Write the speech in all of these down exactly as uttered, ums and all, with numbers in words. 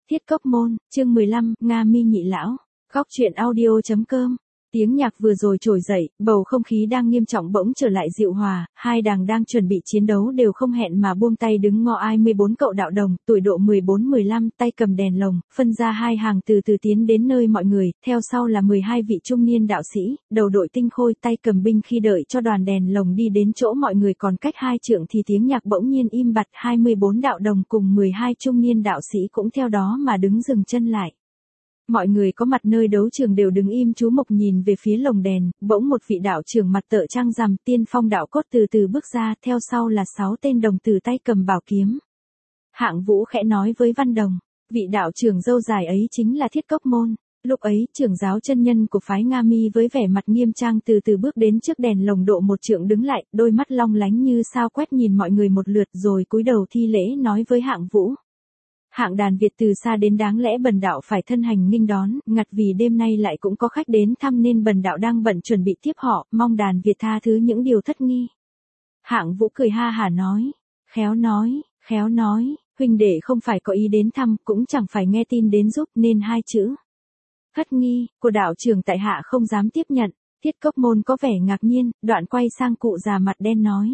Thiết Cốc Môn, chương mười lăm, Nga Mi nhị lão. Góc truyện audio chấm com. Tiếng nhạc vừa rồi trồi dậy, bầu không khí đang nghiêm trọng bỗng trở lại dịu hòa, hai đàng đang chuẩn bị chiến đấu đều không hẹn mà buông tay đứng ngọ ai mười bốn cậu đạo đồng, tuổi độ mười bốn mười lăm, tay cầm đèn lồng, phân ra hai hàng từ từ tiến đến nơi mọi người, theo sau là mười hai vị trung niên đạo sĩ, đầu đội tinh khôi tay cầm binh khi đợi cho đoàn đèn lồng đi đến chỗ mọi người còn cách hai trượng thì tiếng nhạc bỗng nhiên im bặt, hai mươi bốn đạo đồng cùng mười hai trung niên đạo sĩ cũng theo đó mà đứng dừng chân lại. Mọi người có mặt nơi đấu trường đều đứng im chú mục nhìn về phía lồng đèn, bỗng một vị đạo trưởng mặt tợ trăng rằm tiên phong đạo cốt từ từ bước ra, theo sau là sáu tên đồng tử tay cầm bảo kiếm. Hạng Vũ khẽ nói với Văn Đồng, vị đạo trưởng râu dài ấy chính là Thiết Cốc Môn. Lúc ấy, trưởng giáo chân nhân của phái Nga Mi với vẻ mặt nghiêm trang từ từ bước đến trước đèn lồng độ một trượng đứng lại, đôi mắt long lánh như sao quét nhìn mọi người một lượt rồi cúi đầu thi lễ nói với Hạng Vũ. Hạng đàn Việt từ xa đến đáng lẽ bần đạo phải thân hành nghênh đón, ngặt vì đêm nay lại cũng có khách đến thăm nên bần đạo đang bận chuẩn bị tiếp họ, mong đàn Việt tha thứ những điều thất nghi. Hạng Vũ cười ha hả nói, khéo nói, khéo nói, huynh đệ không phải có ý đến thăm, cũng chẳng phải nghe tin đến giúp nên hai chữ thất nghi của đạo trưởng tại hạ không dám tiếp nhận. Thiết Cốc Môn có vẻ ngạc nhiên, đoạn quay sang cụ già mặt đen nói,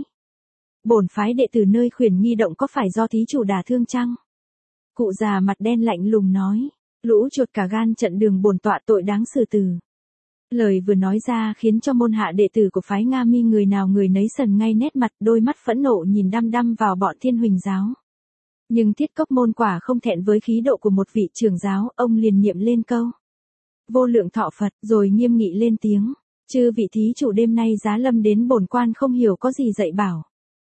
bổn phái đệ tử nơi Khuyển Nghi động có phải do thí chủ đả thương chăng? Cụ già mặt đen lạnh lùng nói, lũ chuột cả gan trận đường bổn tọa tội đáng xử tử. Lời vừa nói ra khiến cho môn hạ đệ tử của phái Nga Mi người nào người nấy sần ngay nét mặt, đôi mắt phẫn nộ nhìn đăm đăm vào bọn Thiên Huỳnh giáo. Nhưng Thiết Cốc Môn quả không thẹn với khí độ của một vị trưởng giáo, ông liền niệm lên câu vô lượng thọ Phật, rồi nghiêm nghị lên tiếng, chư vị thí chủ đêm nay giá lâm đến bổn quan không hiểu có gì dạy bảo.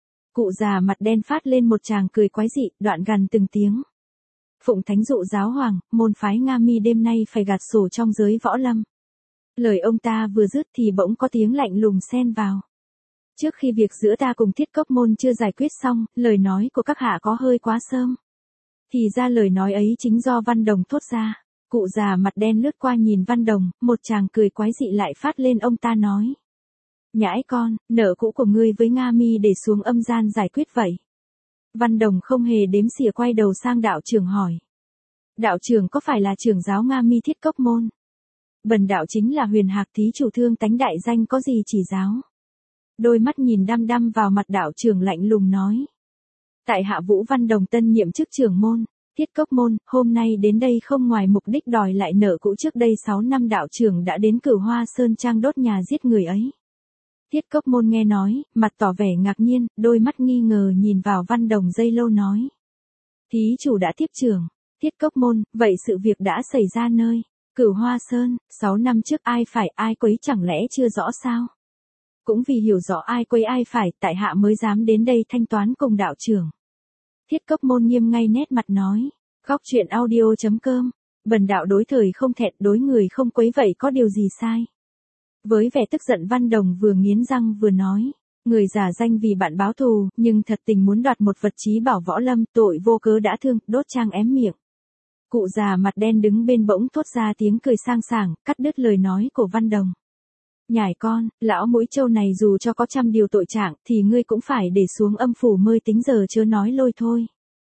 Cụ già mặt đen phát lên một tràng cười quái dị, đoạn gằn từng tiếng. Phụng thánh dụ giáo hoàng, môn phái Nga Mi đêm nay phải gạt sổ trong giới võ lâm. Lời ông ta vừa dứt thì bỗng có tiếng lạnh lùng xen vào. Trước khi việc giữa ta cùng Thiết Cốc Môn chưa giải quyết xong, lời nói của các hạ có hơi quá sớm. Thì ra lời nói ấy chính do Văn Đồng thốt ra. Cụ già mặt đen lướt qua nhìn Văn Đồng, một chàng cười quái dị lại phát lên ông ta nói. Nhãi con, nợ cũ của ngươi với Nga Mi để xuống âm gian giải quyết vậy. Văn Đồng không hề đếm xỉa quay đầu sang đạo trưởng hỏi. Đạo trưởng có phải là trưởng giáo Nga Mi Thiết Cốc Môn? Bần đạo chính là Huyền Hạc thí chủ thương tánh đại danh có gì chỉ giáo. Đôi mắt nhìn đăm đăm vào mặt đạo trưởng lạnh lùng nói. Tại hạ Vũ Văn Đồng tân nhiệm chức trưởng môn, Thiết Cốc Môn, hôm nay đến đây không ngoài mục đích đòi lại nợ cũ trước đây sáu năm đạo trưởng đã đến Cửu Hoa Sơn Trang đốt nhà giết người ấy. Thiết Cốc Môn nghe nói, mặt tỏ vẻ ngạc nhiên, đôi mắt nghi ngờ nhìn vào Văn Đồng dây lâu nói. Thí chủ đã tiếp trưởng. Thiết Cốc Môn, vậy sự việc đã xảy ra nơi Cửu Hoa Sơn, sáu năm trước ai phải ai quấy chẳng lẽ chưa rõ sao? Cũng vì hiểu rõ ai quấy ai phải, tại hạ mới dám đến đây thanh toán cùng đạo trưởng. Thiết Cốc Môn nghiêm ngay nét mặt nói. Góc truyện audio chấm com. Bần đạo đối thời không thẹn, đối người không quấy vậy có điều gì sai? Với vẻ tức giận Văn Đồng vừa nghiến răng vừa nói, người giả danh vì bạn báo thù, nhưng thật tình muốn đoạt một vật chí bảo võ lâm, tội vô cớ đã thương, đốt trang ém miệng. Cụ già mặt đen đứng bên bỗng thốt ra tiếng cười sang sảng, cắt đứt lời nói của Văn Đồng. Nhải con, lão mũi trâu này dù cho có trăm điều tội trạng, thì ngươi cũng phải để xuống âm phủ mơi tính giờ chớ nói lôi thôi.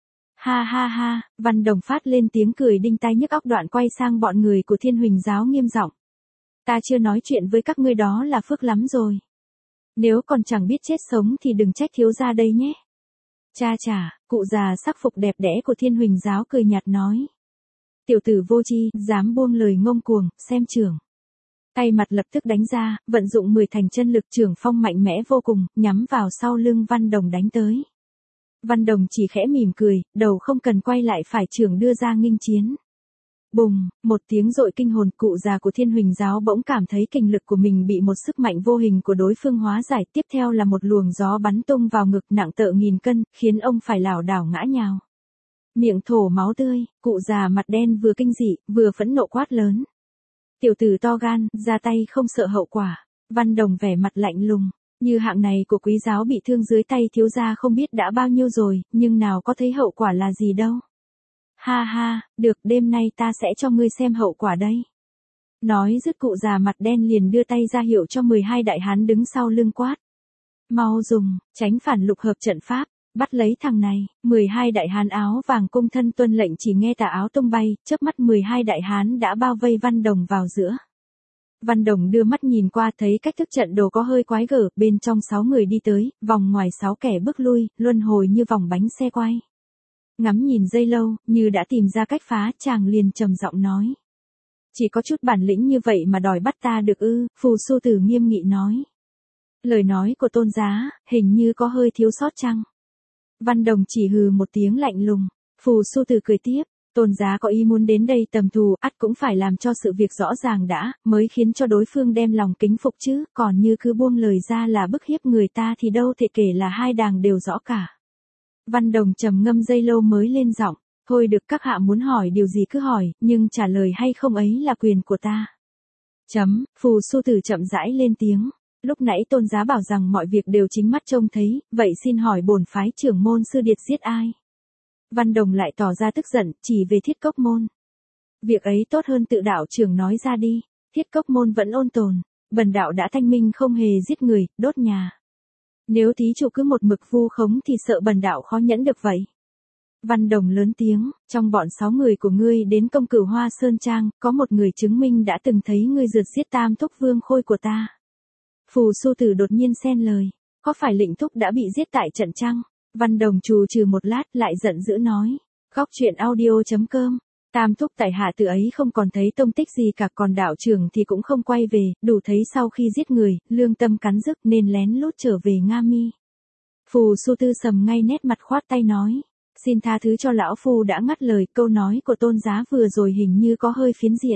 Ha ha ha, Văn Đồng phát lên tiếng cười đinh tai nhức óc đoạn quay sang bọn người của Thiên Huỳnh giáo nghiêm giọng. Ta chưa nói chuyện với các ngươi đó là phước lắm rồi. Nếu còn chẳng biết chết sống thì đừng trách thiếu gia đây nhé. Cha chả, cụ già sắc phục đẹp đẽ của Thiên Huỳnh giáo cười nhạt nói. Tiểu tử vô tri, dám buông lời ngông cuồng, xem trưởng. Tay mặt lập tức đánh ra, vận dụng mười thành chân lực trưởng phong mạnh mẽ vô cùng, nhắm vào sau lưng Văn Đồng đánh tới. Văn Đồng chỉ khẽ mỉm cười, đầu không cần quay lại phải trưởng đưa ra nghênh chiến. Bùng, một tiếng dội kinh hồn, cụ già của Thiên Huỳnh giáo bỗng cảm thấy kình lực của mình bị một sức mạnh vô hình của đối phương hóa giải, tiếp theo là một luồng gió bắn tung vào ngực nặng tợ nghìn cân, khiến ông phải lảo đảo ngã nhào. Miệng thổ máu tươi, cụ già mặt đen vừa kinh dị, vừa phẫn nộ quát lớn. Tiểu tử to gan, ra tay không sợ hậu quả. Văn Đồng vẻ mặt lạnh lùng, như hạng này của quý giáo bị thương dưới tay thiếu gia không biết đã bao nhiêu rồi, nhưng nào có thấy hậu quả là gì đâu. Ha ha, được, đêm nay ta sẽ cho ngươi xem hậu quả đây. Nói dứt cụ già mặt đen liền đưa tay ra hiệu cho mười hai đại hán đứng sau lưng quát. Mau dùng, tránh phản lục hợp trận pháp. Bắt lấy thằng này, mười hai đại hán áo vàng cung thân tuân lệnh chỉ nghe tà áo tung bay, chớp mắt mười hai đại hán đã bao vây Văn Đồng vào giữa. Văn Đồng đưa mắt nhìn qua thấy cách thức trận đồ có hơi quái gở, bên trong sáu người đi tới, vòng ngoài sáu kẻ bước lui, luân hồi như vòng bánh xe quay. Ngắm nhìn giây lâu, như đã tìm ra cách phá, chàng liền trầm giọng nói. Chỉ có chút bản lĩnh như vậy mà đòi bắt ta được ư, Phù Su Tử nghiêm nghị nói. Lời nói của Tôn Giá, hình như có hơi thiếu sót chăng? Văn Đồng chỉ hừ một tiếng lạnh lùng, Phù Su Tử cười tiếp. Tôn Giá có ý muốn đến đây tầm thù, ắt cũng phải làm cho sự việc rõ ràng đã, mới khiến cho đối phương đem lòng kính phục chứ, còn như cứ buông lời ra là bức hiếp người ta thì đâu thể kể là hai đàng đều rõ cả. Văn Đồng trầm ngâm giây lâu mới lên giọng, thôi được các hạ muốn hỏi điều gì cứ hỏi, nhưng trả lời hay không ấy là quyền của ta. Chấm, Phù Su Tử chậm rãi lên tiếng, lúc nãy Tôn Giá bảo rằng mọi việc đều chính mắt trông thấy, vậy xin hỏi bổn phái trưởng môn sư điệt giết ai? Văn Đồng lại tỏ ra tức giận, chỉ về Thiết Cốc Môn. Việc ấy tốt hơn tự đạo trưởng nói ra đi, Thiết Cốc Môn vẫn ôn tồn, bần đạo đã thanh minh không hề giết người, đốt nhà. Nếu thí chủ cứ một mực vu khống thì sợ bần đạo khó nhẫn được vậy. Văn Đồng lớn tiếng, trong bọn sáu người của ngươi đến công cửu Hoa Sơn Trang, có một người chứng minh đã từng thấy ngươi rượt giết Tam Thúc Vương Khôi của ta. Phù Su Tử đột nhiên xen lời, có phải Lệnh Thúc đã bị giết tại trận chăng? Văn Đồng trù trừ một lát lại giận dữ nói, góc truyện audio chấm com, Tam Thúc tại hạ từ ấy không còn thấy tông tích gì cả, còn đạo trưởng thì cũng không quay về, đủ thấy sau khi giết người, lương tâm cắn rứt nên lén lút trở về Nga Mi. Phù Su Tư sầm ngay nét mặt khoát tay nói, xin tha thứ cho lão phu đã ngắt lời, câu nói của Tôn Giá vừa rồi hình như có hơi phiến diện.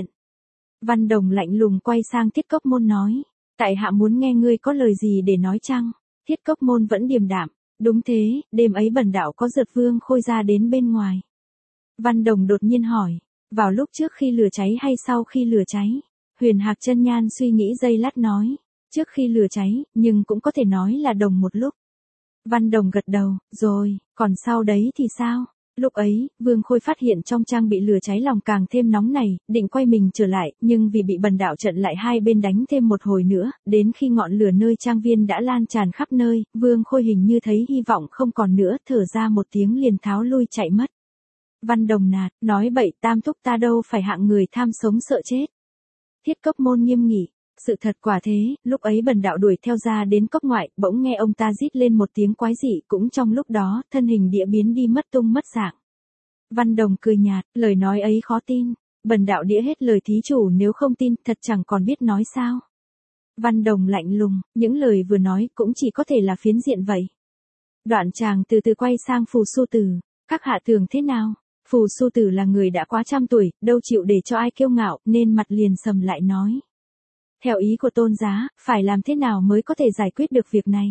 Văn Đồng lạnh lùng quay sang Thiết Cốc Môn nói, tại hạ muốn nghe ngươi có lời gì để nói chăng? Thiết Cốc Môn vẫn điềm đạm. Đúng thế, đêm ấy bần đạo có rượt Vương Khôi ra đến bên ngoài. Văn Đồng đột nhiên hỏi, vào lúc trước khi lửa cháy hay sau khi lửa cháy? Huyền Hạc Chân Nhan suy nghĩ giây lát nói, trước khi lửa cháy, nhưng cũng có thể nói là đồng một lúc. Văn Đồng gật đầu, rồi, còn sau đấy thì sao? Lúc ấy, Vương Khôi phát hiện trong trang bị lửa cháy lòng càng thêm nóng này, định quay mình trở lại, nhưng vì bị bần đạo trận lại hai bên đánh thêm một hồi nữa, đến khi ngọn lửa nơi trang viên đã lan tràn khắp nơi, Vương Khôi hình như thấy hy vọng không còn nữa, thở ra một tiếng liền tháo lui chạy mất. Văn Đồng nạt, nói bậy, Tam Thúc ta đâu phải hạng người tham sống sợ chết. Thiết Cốc Môn nghiêm nghị, sự thật quả thế, lúc ấy bần đạo đuổi theo ra đến cốc ngoại, bỗng nghe ông ta rít lên một tiếng quái dị, cũng trong lúc đó, thân hình địa biến đi mất tung mất dạng. Văn Đồng cười nhạt, lời nói ấy khó tin, bần đạo đĩa hết lời thí chủ, nếu không tin, thật chẳng còn biết nói sao. Văn Đồng lạnh lùng, những lời vừa nói cũng chỉ có thể là phiến diện vậy. Đoạn chàng từ từ quay sang Phù Su Tử, các hạ tưởng thế nào? Phù Su Tử là người đã quá trăm tuổi, đâu chịu để cho ai kiêu ngạo, nên mặt liền sầm lại nói. Theo ý của Tôn Giá, phải làm thế nào mới có thể giải quyết được việc này?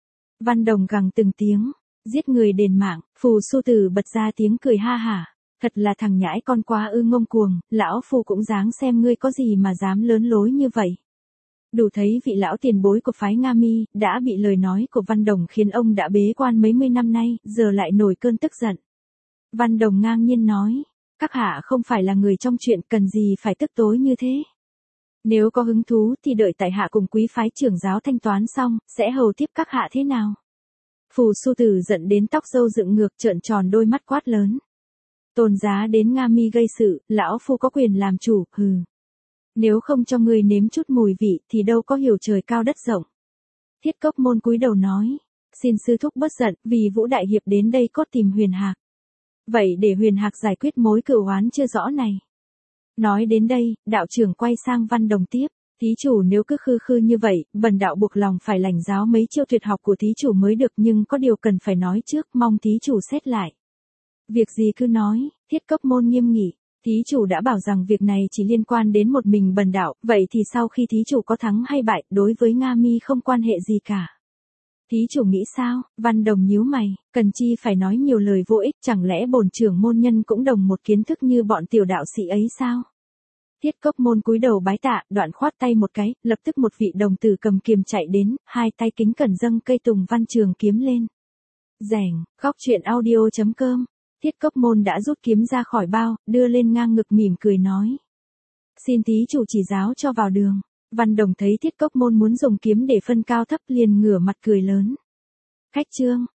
Văn Đồng gằn từng tiếng, giết người đền mạng, Phù Su Tử bật ra tiếng cười ha hả, thật là thằng nhãi con quá ư ngông cuồng, lão phu cũng dáng xem ngươi có gì mà dám lớn lối như vậy. Đủ thấy vị lão tiền bối của phái Nga Mi, đã bị lời nói của Văn Đồng khiến ông đã bế quan mấy mươi năm nay, giờ lại nổi cơn tức giận. Văn Đồng ngang nhiên nói, các hạ không phải là người trong chuyện, cần gì phải tức tối như thế. Nếu có hứng thú thì đợi tại hạ cùng quý phái trưởng giáo thanh toán xong, sẽ hầu tiếp các hạ thế nào? Phù Su Tử giận đến tóc râu dựng ngược, trợn tròn đôi mắt quát lớn. Tôn Giá đến Nga Mi gây sự, lão phu có quyền làm chủ, hừ. Nếu không cho người nếm chút mùi vị thì đâu có hiểu trời cao đất rộng. Thiết Cốc Môn cúi đầu nói, xin sư thúc bớt giận, vì Vũ đại hiệp đến đây cốt tìm Huyền Hạc. Vậy để Huyền Hạc giải quyết mối cửu oán chưa rõ này. Nói đến đây, đạo trưởng quay sang Văn Đồng tiếp, thí chủ nếu cứ khư khư như vậy, bần đạo buộc lòng phải lãnh giáo mấy chiêu tuyệt học của thí chủ mới được, nhưng có điều cần phải nói trước, mong thí chủ xét lại. Việc gì cứ nói, Thiết Cốc Môn nghiêm nghị, thí chủ đã bảo rằng việc này chỉ liên quan đến một mình bần đạo, vậy thì sau khi thí chủ có thắng hay bại, đối với Nga Mi không quan hệ gì cả. Thí chủ nghĩ sao? Văn Đồng nhíu mày, cần chi phải nói nhiều lời vô ích, chẳng lẽ bổn trưởng môn nhân cũng đồng một kiến thức như bọn tiểu đạo sĩ ấy sao? Thiết Cốc Môn cúi đầu bái tạ, đoạn khoát tay một cái, lập tức một vị đồng tử cầm kiềm chạy đến, hai tay kính cẩn dâng cây tùng văn trường kiếm lên. Rèng, góc truyện audio chấm com. Thiết Cốc Môn đã rút kiếm ra khỏi bao, đưa lên ngang ngực mỉm cười nói. Xin thí chủ chỉ giáo cho vào đường. Văn Đồng thấy Thiết Cốc Môn muốn dùng kiếm để phân cao thấp liền ngửa mặt cười lớn. Khách trương,